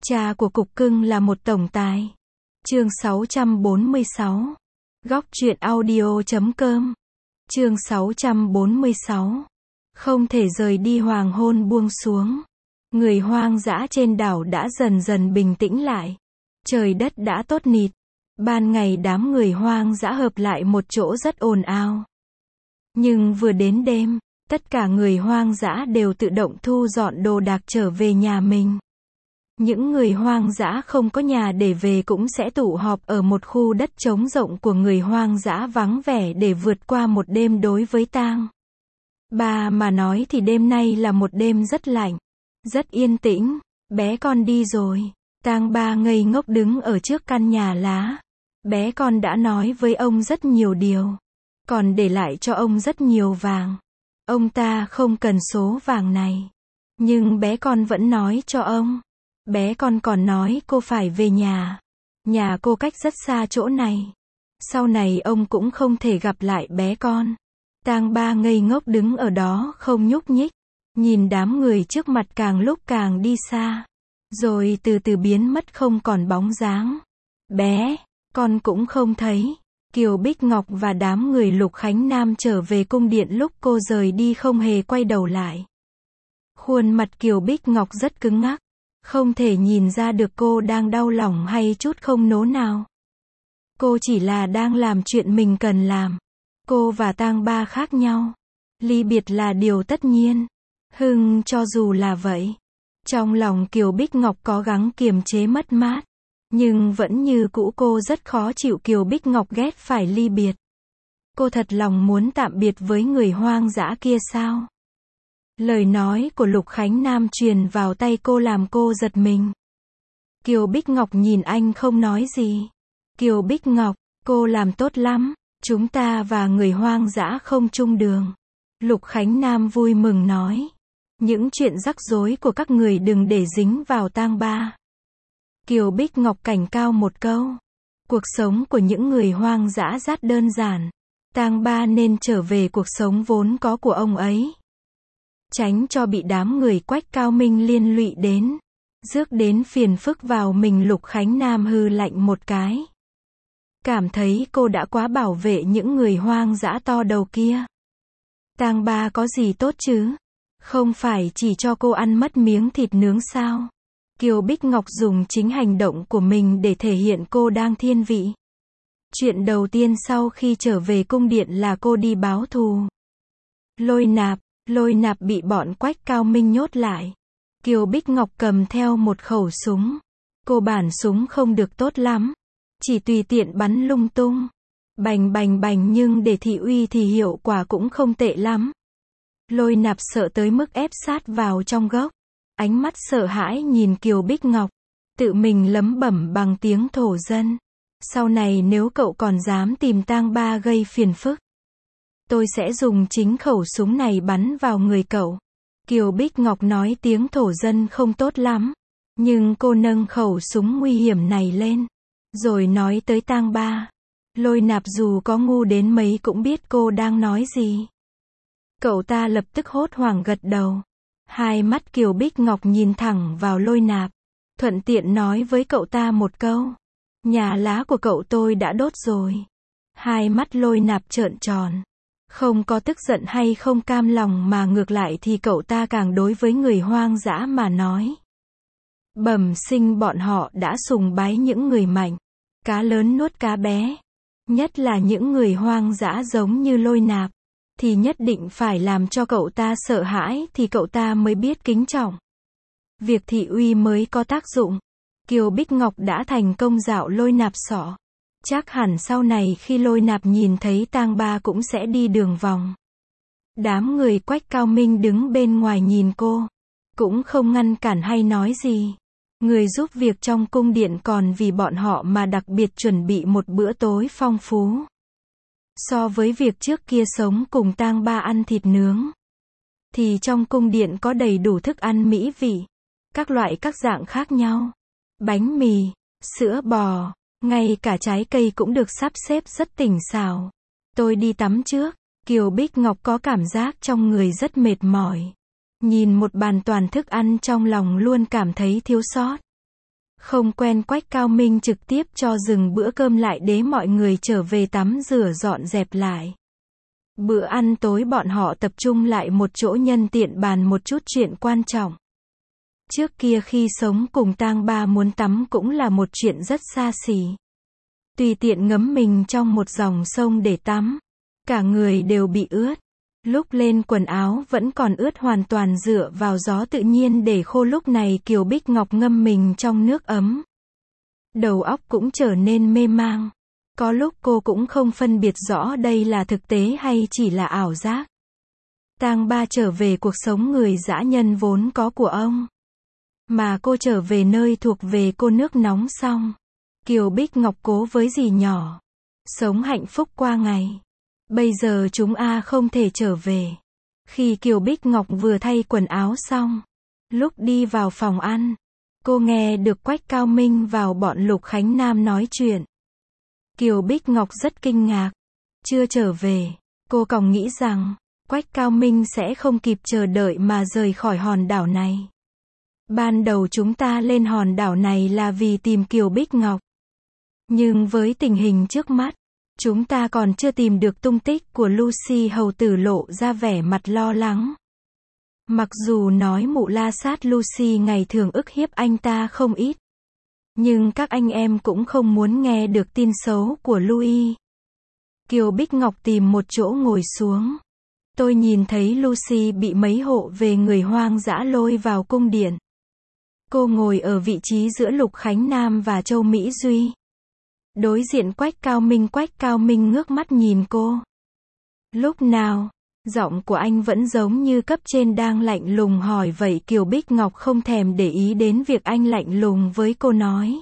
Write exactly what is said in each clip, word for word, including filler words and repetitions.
Cha của cục cưng là một tổng tài. Chương sáu trăm bốn mươi sáu. Góc truyện audio chấm com. Chương sáu trăm bốn mươi sáu. Không thể rời đi. Hoàng hôn buông xuống. Người hoang dã trên đảo đã dần dần bình tĩnh lại. Trời đất đã tốt nịt. Ban ngày đám người hoang dã hợp lại một chỗ rất ồn ào. Nhưng vừa đến đêm, tất cả người hoang dã đều tự động thu dọn đồ đạc trở về nhà mình. Những người hoang dã không có nhà để về cũng sẽ tụ họp ở một khu đất trống rộng của người hoang dã vắng vẻ để vượt qua một đêm. Đối với Tang Ba mà nói thì đêm nay là một đêm rất lạnh, rất yên tĩnh. Bé con đi rồi. Tang Ba ngây ngốc đứng ở trước căn nhà lá. Bé con đã nói với ông rất nhiều điều, còn để lại cho ông rất nhiều vàng. Ông ta không cần số vàng này, nhưng bé con vẫn nói cho ông. Bé con còn nói cô phải về nhà. Nhà cô cách rất xa chỗ này. Sau này ông cũng không thể gặp lại bé con. Tang Ba ngây ngốc đứng ở đó không nhúc nhích, nhìn đám người trước mặt càng lúc càng đi xa, rồi từ từ biến mất không còn bóng dáng. Bé con cũng không thấy. Kiều Bích Ngọc và đám người Lục Khánh Nam trở về cung điện lúc cô rời đi không hề quay đầu lại. Khuôn mặt Kiều Bích Ngọc rất cứng ngắc, không thể nhìn ra được cô đang đau lòng hay chút không nố nào. Cô chỉ là đang làm chuyện mình cần làm. Cô và Tang Ba khác nhau. Ly biệt là điều tất nhiên. Hưng cho dù là vậy. Trong lòng Kiều Bích Ngọc cố gắng kiềm chế mất mát. Nhưng vẫn như cũ cô rất khó chịu. Kiều Bích Ngọc ghét phải ly biệt. Cô thật lòng muốn tạm biệt với người hoang dã kia sao? Lời nói của Lục Khánh Nam truyền vào tay cô làm cô giật mình. Kiều Bích Ngọc nhìn anh không nói gì. Kiều Bích Ngọc, cô làm tốt lắm. Chúng ta và người hoang dã không chung đường. Lục Khánh Nam vui mừng nói. Những chuyện rắc rối của các người đừng để dính vào Tang Ba. Kiều Bích Ngọc cảnh cao một câu. Cuộc sống của những người hoang dã rất đơn giản. Tang Ba nên trở về cuộc sống vốn có của ông ấy. Tránh cho bị đám người Quách Cao Minh liên lụy đến. Rước đến phiền phức vào mình. Lục Khánh Nam hư lạnh một cái. Cảm thấy cô đã quá bảo vệ những người hoang dã to đầu kia. Tang Ba có gì tốt chứ? Không phải chỉ cho cô ăn mất miếng thịt nướng sao? Kiều Bích Ngọc dùng chính hành động của mình để thể hiện cô đang thiên vị. Chuyện đầu tiên sau khi trở về cung điện là cô đi báo thù. Lôi Nạp, Lôi Nạp bị bọn Quách Cao Minh nhốt lại. Kiều Bích Ngọc cầm theo một khẩu súng. Cô bản súng không được tốt lắm, chỉ tùy tiện bắn lung tung. Bành bành bành nhưng để thị uy thì hiệu quả cũng không tệ lắm. Lôi Nạp sợ tới mức ép sát vào trong góc. Ánh mắt sợ hãi nhìn Kiều Bích Ngọc. Tự mình lẩm bẩm bằng tiếng thổ dân. Sau này nếu cậu còn dám tìm Tang Ba gây phiền phức, tôi sẽ dùng chính khẩu súng này bắn vào người cậu. Kiều Bích Ngọc nói tiếng thổ dân không tốt lắm. Nhưng cô nâng khẩu súng nguy hiểm này lên. Rồi nói tới Tang Ba. Lôi Nạp dù có ngu đến mấy cũng biết cô đang nói gì. Cậu ta lập tức hốt hoảng gật đầu. Hai mắt Kiều Bích Ngọc nhìn thẳng vào Lôi Nạp. Thuận tiện nói với cậu ta một câu. Nhà lá của cậu tôi đã đốt rồi. Hai mắt Lôi Nạp trợn tròn. Không có tức giận hay không cam lòng mà ngược lại thì cậu ta càng đối với người hoang dã mà nói. Bẩm sinh bọn họ đã sùng bái những người mạnh. Cá lớn nuốt cá bé. Nhất là những người hoang dã giống như Lôi Nạp. Thì nhất định phải làm cho cậu ta sợ hãi thì cậu ta mới biết kính trọng. Việc thị uy mới có tác dụng. Kiều Bích Ngọc đã thành công dạo Lôi Nạp sọ. Chắc hẳn sau này khi Lôi Nạp nhìn thấy Tang Ba cũng sẽ đi đường vòng. Đám người Quách Cao Minh đứng bên ngoài nhìn cô. Cũng không ngăn cản hay nói gì. Người giúp việc trong cung điện còn vì bọn họ mà đặc biệt chuẩn bị một bữa tối phong phú. So với việc trước kia sống cùng Tang Ba ăn thịt nướng, thì trong cung điện có đầy đủ thức ăn mỹ vị. Các loại các dạng khác nhau. Bánh mì, sữa bò, ngay cả trái cây cũng được sắp xếp rất tinh xảo. Tôi đi tắm trước. Kiều Bích Ngọc có cảm giác trong người rất mệt mỏi. Nhìn một bàn toàn thức ăn trong lòng luôn cảm thấy thiếu sót. Không quen Quách Cao Minh trực tiếp cho dừng bữa cơm lại để mọi người trở về tắm rửa dọn dẹp lại. Bữa ăn tối bọn họ tập trung lại một chỗ nhân tiện bàn một chút chuyện quan trọng. Trước kia khi sống cùng tang ba muốn tắm cũng là một chuyện rất xa xỉ. Tùy tiện ngấm mình trong một dòng sông để tắm. Cả người đều bị ướt. Lúc lên quần áo vẫn còn ướt hoàn toàn dựa vào gió tự nhiên để khô, lúc này Kiều Bích Ngọc ngâm mình trong nước ấm. Đầu óc cũng trở nên mê mang. Có lúc cô cũng không phân biệt rõ đây là thực tế hay chỉ là ảo giác. Tang ba trở về cuộc sống người dã nhân vốn có của ông. Mà cô trở về nơi thuộc về cô nước nóng xong. Kiều Bích Ngọc cố với dì nhỏ. Sống hạnh phúc qua ngày. Bây giờ chúng a không thể trở về. Khi Kiều Bích Ngọc vừa thay quần áo xong. Lúc đi vào phòng ăn. Cô nghe được Quách Cao Minh vào bọn Lục Khánh Nam nói chuyện. Kiều Bích Ngọc rất kinh ngạc. Chưa trở về. Cô còn nghĩ rằng Quách Cao Minh sẽ không kịp chờ đợi mà rời khỏi hòn đảo này. Ban đầu chúng ta lên hòn đảo này là vì tìm Kiều Bích Ngọc. Nhưng với tình hình trước mắt, chúng ta còn chưa tìm được tung tích của Lucy. Hầu tử lộ ra vẻ mặt lo lắng. Mặc dù nói mụ la sát Lucy ngày thường ức hiếp anh ta không ít. Nhưng các anh em cũng không muốn nghe được tin xấu của Louis. Kiều Bích Ngọc tìm một chỗ ngồi xuống. Tôi nhìn thấy Lucy bị mấy hộ về người hoang dã lôi vào cung điện. Cô ngồi ở vị trí giữa Lục Khánh Nam và Châu Mỹ Duy. Đối diện Quách Cao Minh. Quách Cao Minh ngước mắt nhìn cô. Lúc nào, giọng của anh vẫn giống như cấp trên đang lạnh lùng hỏi vậy. Kiều Bích Ngọc không thèm để ý đến việc anh lạnh lùng với cô nói.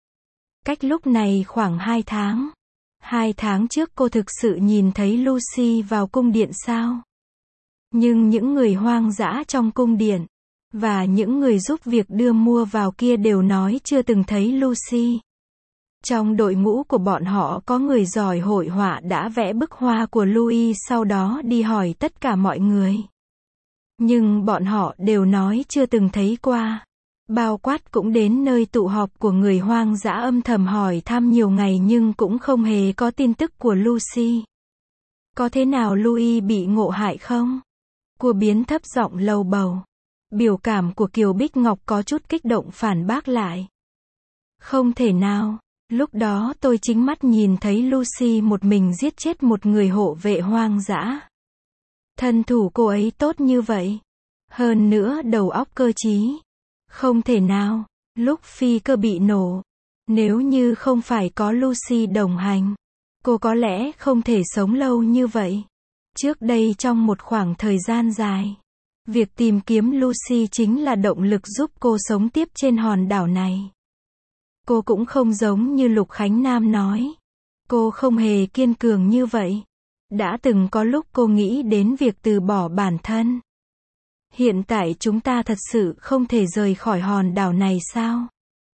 Cách lúc này khoảng hai tháng. Hai tháng trước cô thực sự nhìn thấy Lucy vào cung điện sao? Nhưng những người hoang dã trong cung điện, và những người giúp việc đưa mua vào kia đều nói chưa từng thấy Lucy. Trong đội ngũ của bọn họ có người giỏi hội họa đã vẽ bức hoa của Louis, sau đó đi hỏi tất cả mọi người. Nhưng bọn họ đều nói chưa từng thấy qua. Bao quát cũng đến nơi tụ họp của người hoang dã âm thầm hỏi thăm nhiều ngày nhưng cũng không hề có tin tức của Lucy. Có thế nào Louis bị ngộ hại không? Cô biến thấp giọng lầu bầu. Biểu cảm của Kiều Bích Ngọc có chút kích động phản bác lại. Không thể nào. Lúc đó tôi chính mắt nhìn thấy Lucy một mình giết chết một người hộ vệ hoang dã. Thân thủ cô ấy tốt như vậy. Hơn nữa đầu óc cơ trí. Không thể nào. Lúc phi cơ bị nổ. Nếu như không phải có Lucy đồng hành, cô có lẽ không thể sống lâu như vậy. Trước đây trong một khoảng thời gian dài, việc tìm kiếm Lucy chính là động lực giúp cô sống tiếp trên hòn đảo này. Cô cũng không giống như Lục Khánh Nam nói. Cô không hề kiên cường như vậy. Đã từng có lúc cô nghĩ đến việc từ bỏ bản thân. Hiện tại chúng ta thật sự không thể rời khỏi hòn đảo này sao?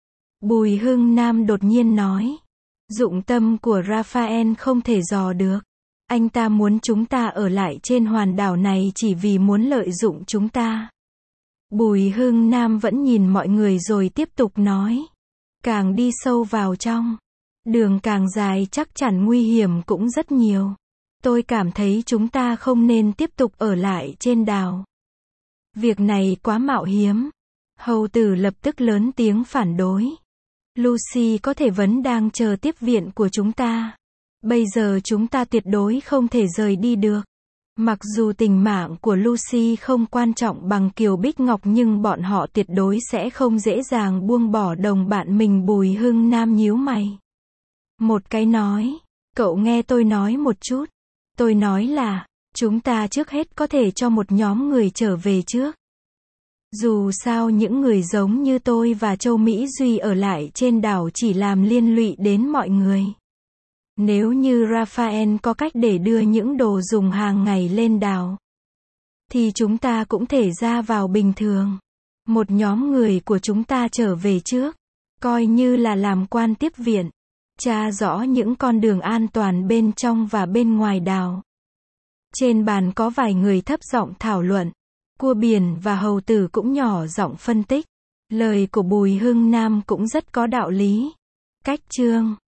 Bùi Hưng Nam đột nhiên nói. Dụng tâm của Raphael không thể dò được. Anh ta muốn chúng ta ở lại trên hòn đảo này chỉ vì muốn lợi dụng chúng ta. Bùi Hưng Nam vẫn nhìn mọi người rồi tiếp tục nói. Càng đi sâu vào trong, đường càng dài chắc chắn nguy hiểm cũng rất nhiều. Tôi cảm thấy chúng ta không nên tiếp tục ở lại trên đảo. Việc này quá mạo hiểm. Hầu tử lập tức lớn tiếng phản đối. Lucy có thể vẫn đang chờ tiếp viện của chúng ta. Bây giờ chúng ta tuyệt đối không thể rời đi được. Mặc dù tình mạng của Lucy không quan trọng bằng Kiều Bích Ngọc nhưng bọn họ tuyệt đối sẽ không dễ dàng buông bỏ đồng bạn mình. Bùi Hưng Nam nhíu mày. Một cái nói. Cậu nghe tôi nói một chút. Tôi nói là, chúng ta trước hết có thể cho một nhóm người trở về trước. Dù sao những người giống như tôi và Châu Mỹ Duy ở lại trên đảo chỉ làm liên lụy đến mọi người. Nếu như Raphael có cách để đưa những đồ dùng hàng ngày lên đảo, thì chúng ta cũng thể ra vào bình thường. Một nhóm người của chúng ta trở về trước, coi như là làm quan tiếp viện, tra rõ những con đường an toàn bên trong và bên ngoài đảo. Trên bàn có vài người thấp giọng thảo luận. Cua Biển và Hầu Tử cũng nhỏ giọng phân tích. Lời của Bùi Hưng Nam cũng rất có đạo lý. Cách chương